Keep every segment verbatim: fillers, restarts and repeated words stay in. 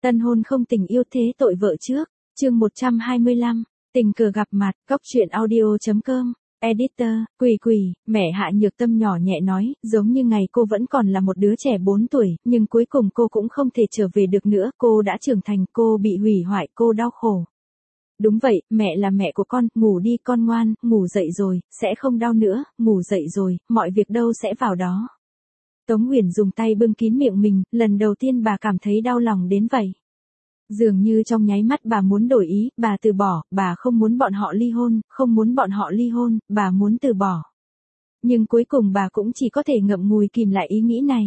Tân hôn không tình yêu thế tội vợ trước, chương một trăm hai mươi lăm, tình cờ gặp mặt, góc truyện audio chấm com, editor, Quỳ Quỳ, mẹ Hạ Nhược Tâm nhỏ nhẹ nói, giống như ngày cô vẫn còn là một đứa trẻ bốn tuổi, nhưng cuối cùng cô cũng không thể trở về được nữa, cô đã trưởng thành, cô bị hủy hoại, cô đau khổ. Đúng vậy, mẹ là mẹ của con, ngủ đi con ngoan, ngủ dậy rồi, sẽ không đau nữa, ngủ dậy rồi, mọi việc đâu sẽ vào đó. Tống Uyển dùng tay bưng kín miệng mình, lần đầu tiên bà cảm thấy đau lòng đến vậy. Dường như trong nháy mắt bà muốn đổi ý, bà từ bỏ, bà không muốn bọn họ ly hôn, không muốn bọn họ ly hôn, bà muốn từ bỏ. Nhưng cuối cùng bà cũng chỉ có thể ngậm ngùi kìm lại ý nghĩ này.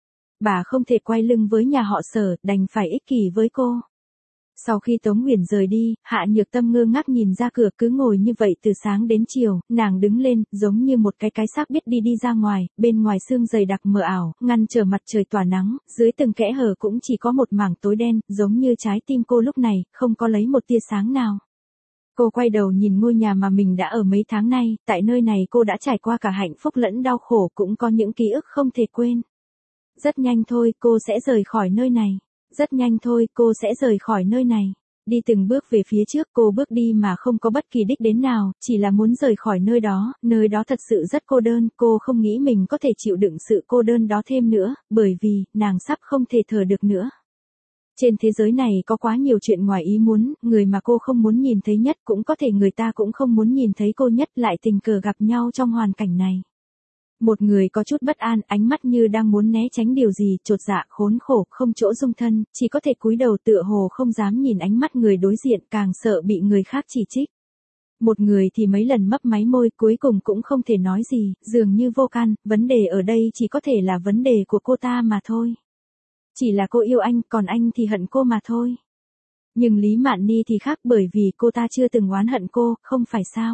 Bà không thể quay lưng với nhà họ Sở, đành phải ích kỷ với cô. Sau khi Tống Uyển rời đi, Hạ Nhược Tâm ngơ ngác nhìn ra cửa cứ ngồi như vậy từ sáng đến chiều, nàng đứng lên, giống như một cái cái xác biết đi đi ra ngoài, bên ngoài sương dày đặc mờ ảo, ngăn trở mặt trời tỏa nắng, dưới từng kẽ hở cũng chỉ có một mảng tối đen, giống như trái tim cô lúc này, không có lấy một tia sáng nào. Cô quay đầu nhìn ngôi nhà mà mình đã ở mấy tháng nay, tại nơi này cô đã trải qua cả hạnh phúc lẫn đau khổ, cũng có những ký ức không thể quên. Rất nhanh thôi, cô sẽ rời khỏi nơi này. Rất nhanh thôi, cô sẽ rời khỏi nơi này. Đi từng bước về phía trước, cô bước đi mà không có bất kỳ đích đến nào, chỉ là muốn rời khỏi nơi đó, nơi đó thật sự rất cô đơn, cô không nghĩ mình có thể chịu đựng sự cô đơn đó thêm nữa, bởi vì, nàng sắp không thể thở được nữa. Trên thế giới này có quá nhiều chuyện ngoài ý muốn, người mà cô không muốn nhìn thấy nhất cũng có thể người ta cũng không muốn nhìn thấy cô nhất, lại tình cờ gặp nhau trong hoàn cảnh này. Một người có chút bất an, ánh mắt như đang muốn né tránh điều gì, chột dạ, khốn khổ, không chỗ dung thân, chỉ có thể cúi đầu tựa hồ không dám nhìn ánh mắt người đối diện, càng sợ bị người khác chỉ trích. Một người thì mấy lần mấp máy môi, cuối cùng cũng không thể nói gì, dường như vô can, vấn đề ở đây chỉ có thể là vấn đề của cô ta mà thôi. Chỉ là cô yêu anh, còn anh thì hận cô mà thôi. Nhưng Lý Mạn Ni thì khác, bởi vì cô ta chưa từng oán hận cô, không phải sao?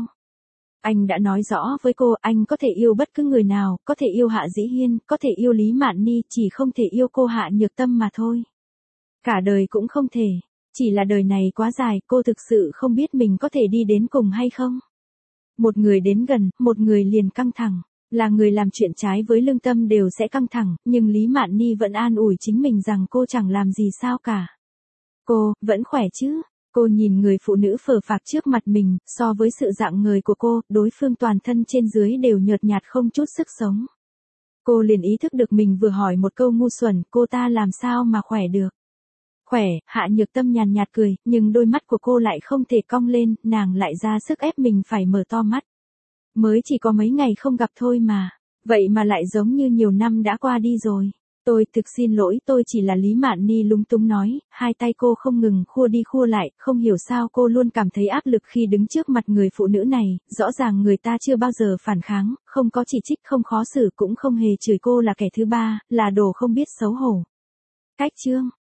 Anh đã nói rõ với cô, anh có thể yêu bất cứ người nào, có thể yêu Hạ Dĩ Hiên, có thể yêu Lý Mạn Ni, chỉ không thể yêu cô Hạ Nhược Tâm mà thôi. Cả đời cũng không thể, chỉ là đời này quá dài, cô thực sự không biết mình có thể đi đến cùng hay không. Một người đến gần, một người liền căng thẳng, là người làm chuyện trái với lương tâm đều sẽ căng thẳng, nhưng Lý Mạn Ni vẫn an ủi chính mình rằng cô chẳng làm gì sao cả. Cô, vẫn khỏe chứ? Cô nhìn người phụ nữ phờ phạc trước mặt mình, so với sự dạng người của cô, đối phương toàn thân trên dưới đều nhợt nhạt không chút sức sống. Cô liền ý thức được mình vừa hỏi một câu ngu xuẩn, cô ta làm sao mà khỏe được. Khỏe, Hạ Nhược Tâm nhàn nhạt cười, nhưng đôi mắt của cô lại không thể cong lên, nàng lại ra sức ép mình phải mở to mắt. Mới chỉ có mấy ngày không gặp thôi mà, vậy mà lại giống như nhiều năm đã qua đi rồi. Tôi thực xin lỗi, tôi chỉ là Lý Mạn Ni lúng túng nói, hai tay cô không ngừng khua đi khua lại, không hiểu sao cô luôn cảm thấy áp lực khi đứng trước mặt người phụ nữ này, rõ ràng người ta chưa bao giờ phản kháng, không có chỉ trích, không khó xử, cũng không hề chửi cô là kẻ thứ ba, là đồ không biết xấu hổ. Cách chương